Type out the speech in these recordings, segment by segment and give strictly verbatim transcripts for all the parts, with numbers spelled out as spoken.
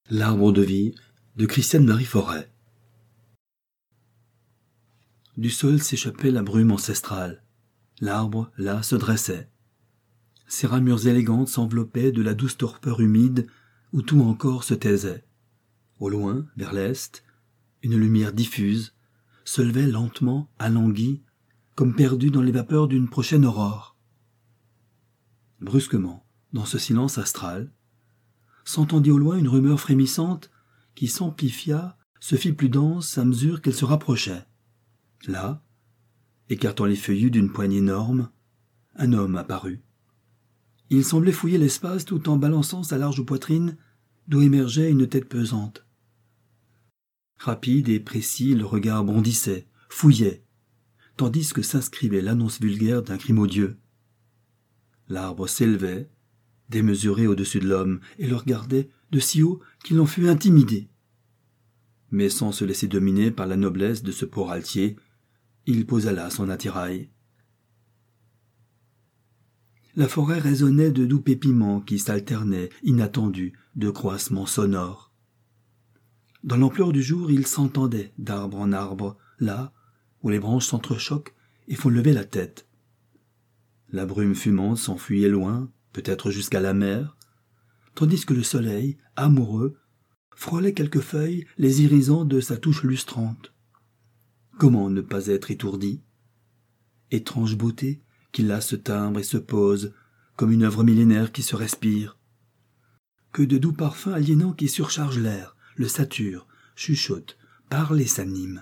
L'arbre de vie de Christiane Marie Forêt. Du sol s'échappait la brume ancestrale. L'arbre, là, se dressait. Ses ramures élégantes s'enveloppaient de la douce torpeur humide où tout encore se taisait. Au loin, vers l'est, une lumière diffuse se levait lentement, alanguie, comme perdue dans les vapeurs d'une prochaine aurore. Brusquement, dans ce silence astral, s'entendit au loin une rumeur frémissante qui s'amplifia, se fit plus dense à mesure qu'elle se rapprochait. Là, écartant les feuillus d'une poigne énorme, un homme apparut. Il semblait fouiller l'espace tout en balançant sa large poitrine d'où émergeait une tête pesante. Rapide et précis, le regard bondissait, fouillait, tandis que s'inscrivait l'annonce vulgaire d'un crime odieux. L'arbre s'élevait, démesuré au-dessus de l'homme, et le regardait de si haut qu'il en fut intimidé. Mais sans se laisser dominer par la noblesse de ce pauvre altier, il posa là son attirail. La forêt résonnait de doux pépiments qui s'alternaient, inattendus, de croissements sonores. Dans l'ampleur du jour, il s'entendait d'arbre en arbre, là où les branches s'entrechoquent et font lever la tête. La brume fumante s'enfuyait loin, peut-être jusqu'à la mer, tandis que le soleil, amoureux, frôlait quelques feuilles, les irisant de sa touche lustrante. Comment ne pas être étourdi? Étrange beauté qui là se timbre et se pose, comme une œuvre millénaire qui se respire. Que de doux parfums aliénants qui surchargent l'air, le saturent, chuchotent, parlent et s'animent.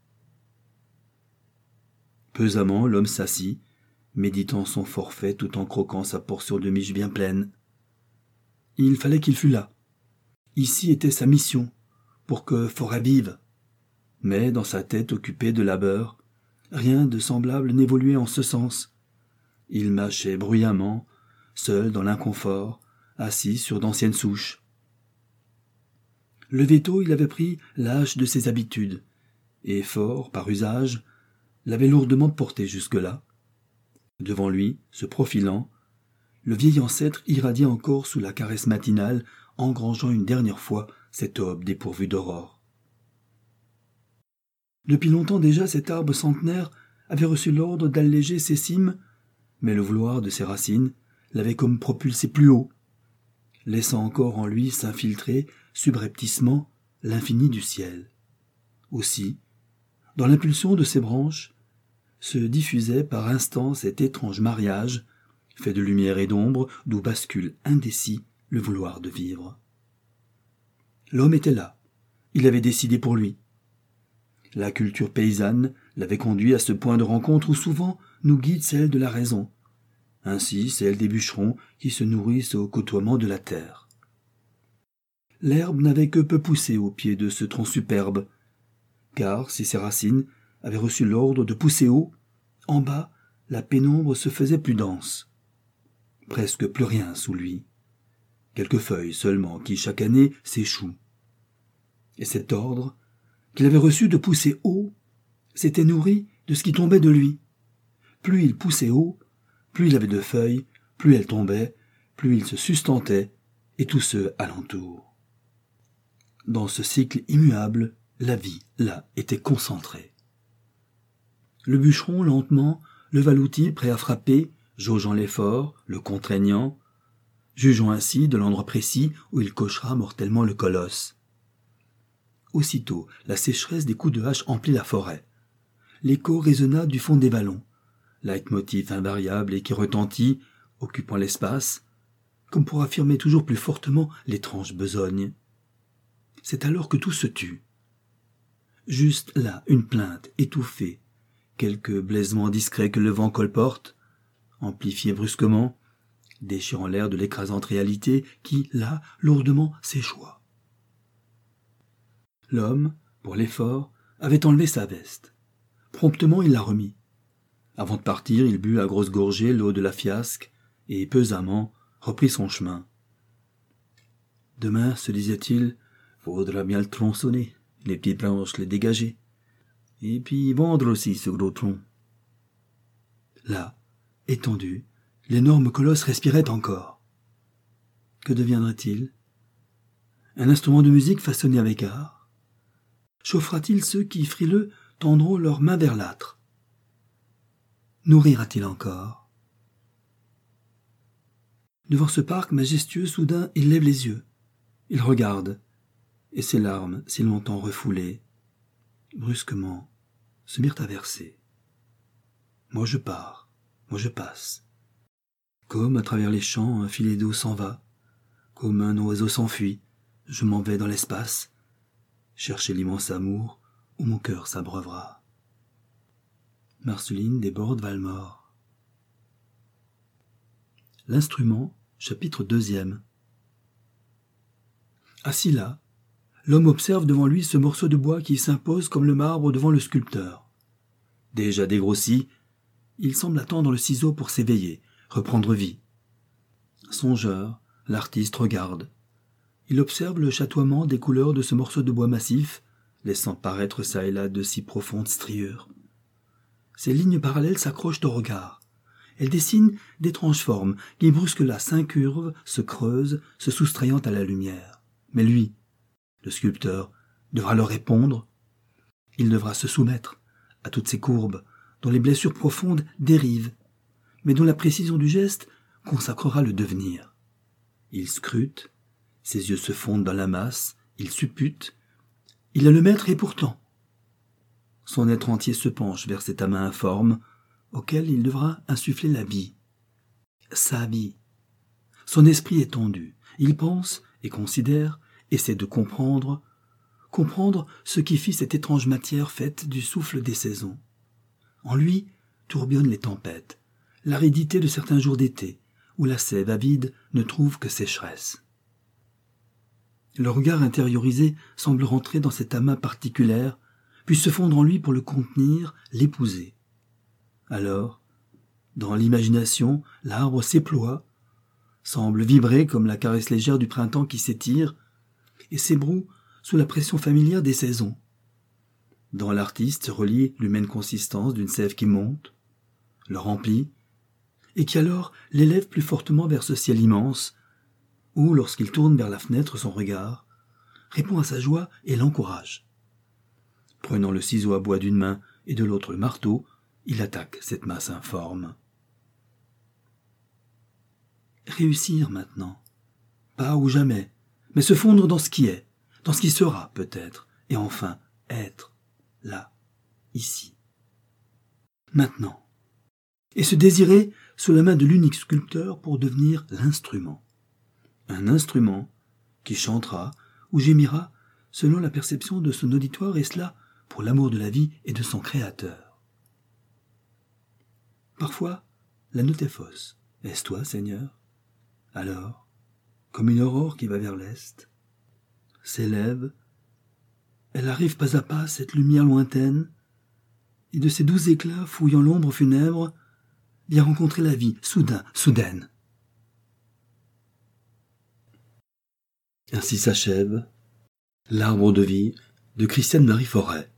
Pesamment, l'homme s'assit, méditant son forfait tout en croquant sa portion de miche bien pleine. Il fallait qu'il fût là. Ici était sa mission, pour que Forêt vive. Mais dans sa tête occupée de labeur, rien de semblable n'évoluait en ce sens. Il mâchait bruyamment, seul dans l'inconfort, assis sur d'anciennes souches. Levé tôt, il avait pris l'âge de ses habitudes, et fort, par usage, l'avait lourdement porté jusque-là. Devant lui, se profilant, le vieil ancêtre irradiait encore sous la caresse matinale, engrangeant une dernière fois cette aube dépourvue d'aurore. Depuis longtemps déjà, cet arbre centenaire avait reçu l'ordre d'alléger ses cimes, mais le vouloir de ses racines l'avait comme propulsé plus haut, laissant encore en lui s'infiltrer subrepticement l'infini du ciel. Aussi, dans l'impulsion de ses branches, se diffusait par instants cet étrange mariage, fait de lumière et d'ombre, d'où bascule indécis le vouloir de vivre. L'homme était là, il avait décidé pour lui. La culture paysanne l'avait conduit à ce point de rencontre où souvent nous guide celle de la raison, ainsi celle des bûcherons qui se nourrissent au côtoiement de la terre. L'herbe n'avait que peu poussé au pied de ce tronc superbe, car si ses racines avaient reçu l'ordre de pousser haut, en bas, la pénombre se faisait plus dense. Presque plus rien sous lui. Quelques feuilles seulement qui, chaque année, s'échouent. Et cet ordre, qu'il avait reçu de pousser haut, s'était nourri de ce qui tombait de lui. Plus il poussait haut, plus il avait de feuilles, plus elles tombaient, plus il se sustentait, et tout ce alentour. Dans ce cycle immuable, la vie, là, était concentrée. Le bûcheron, lentement, leva l'outil prêt à frapper, jaugeant l'effort, le contraignant, jugeant ainsi de l'endroit précis où il cochera mortellement le colosse. Aussitôt, la sécheresse des coups de hache emplit la forêt. L'écho résonna du fond des vallons, leitmotiv invariable et qui retentit, occupant l'espace, comme pour affirmer toujours plus fortement l'étrange besogne. C'est alors que tout se tut. Juste là, une plainte étouffée, quelques blaisements discrets que le vent colporte, amplifiés brusquement, déchirant l'air de l'écrasante réalité qui, là, lourdement s'échoua. L'homme, pour l'effort, avait enlevé sa veste. Promptement, il la remit. Avant de partir, il but à grosses gorgées l'eau de la fiasque et, pesamment, reprit son chemin. Demain, se disait-il, faudra bien le tronçonner, les petites branches les dégager, et puis vendre aussi ce gros tronc. Là, étendu, l'énorme colosse respirait encore. Que deviendrait-il? Un instrument de musique façonné avec art? Chauffera-t-il ceux qui, frileux, tendront leurs mains vers l'âtre? Nourrira-t-il encore? Devant ce parc majestueux, soudain, il lève les yeux. Il regarde, et ses larmes, si longtemps refoulées, brusquement, se mirent à verser. Moi je pars, moi je passe. Comme à travers les champs, un filet d'eau s'en va, comme un oiseau s'enfuit, je m'en vais dans l'espace, chercher l'immense amour où mon cœur s'abreuvera. Marceline Desbordes Valmore. L'instrument, chapitre deuxième. Assis là, l'homme observe devant lui ce morceau de bois qui s'impose comme le marbre devant le sculpteur. Déjà dégrossi, il semble attendre le ciseau pour s'éveiller, reprendre vie. Songeur, l'artiste regarde. Il observe le chatoiement des couleurs de ce morceau de bois massif, laissant paraître çà et là de si profondes striures. Ces lignes parallèles s'accrochent au regard. Elles dessinent d'étranges formes qui brusque là s'incurvent, se creusent, se soustrayant à la lumière. Mais lui, le sculpteur, devra leur répondre. Il devra se soumettre à toutes ces courbes dont les blessures profondes dérivent, mais dont la précision du geste consacrera le devenir. Il scrute, ses yeux se fondent dans la masse, il suppute. Il est le maître et pourtant. Son être entier se penche vers cet amas informe auquel il devra insuffler la vie. Sa vie. Son esprit est tendu. Il pense et considère, essaie de comprendre, comprendre ce qui fit cette étrange matière faite du souffle des saisons. En lui tourbillonnent les tempêtes, l'aridité de certains jours d'été, où la sève avide ne trouve que sécheresse. Le regard intériorisé semble rentrer dans cet amas particulier, puis se fondre en lui pour le contenir, l'épouser. Alors, dans l'imagination, l'arbre s'éploie, semble vibrer comme la caresse légère du printemps qui s'étire, et s'ébroue sous la pression familière des saisons. Dans l'artiste se relie l'humaine consistance d'une sève qui monte, le remplit, et qui alors l'élève plus fortement vers ce ciel immense, où, lorsqu'il tourne vers la fenêtre son regard, répond à sa joie et l'encourage. Prenant le ciseau à bois d'une main et de l'autre le marteau, il attaque cette masse informe. Réussir maintenant, pas ou jamais, mais se fondre dans ce qui est, dans ce qui sera peut-être, et enfin être, là, ici, maintenant, et se désirer sous la main de l'unique sculpteur pour devenir l'instrument. Un instrument qui chantera ou gémira selon la perception de son auditoire, et cela pour l'amour de la vie et de son créateur. Parfois, la note est fausse. Est-ce toi, Seigneur? Alors, comme une aurore qui va vers l'est, s'élève, elle arrive pas à pas cette lumière lointaine, et de ses doux éclats fouillant l'ombre funèbre, vient rencontrer la vie, soudain, soudaine. Ainsi s'achève L'arbre de vie de Christiane Marie Forêt.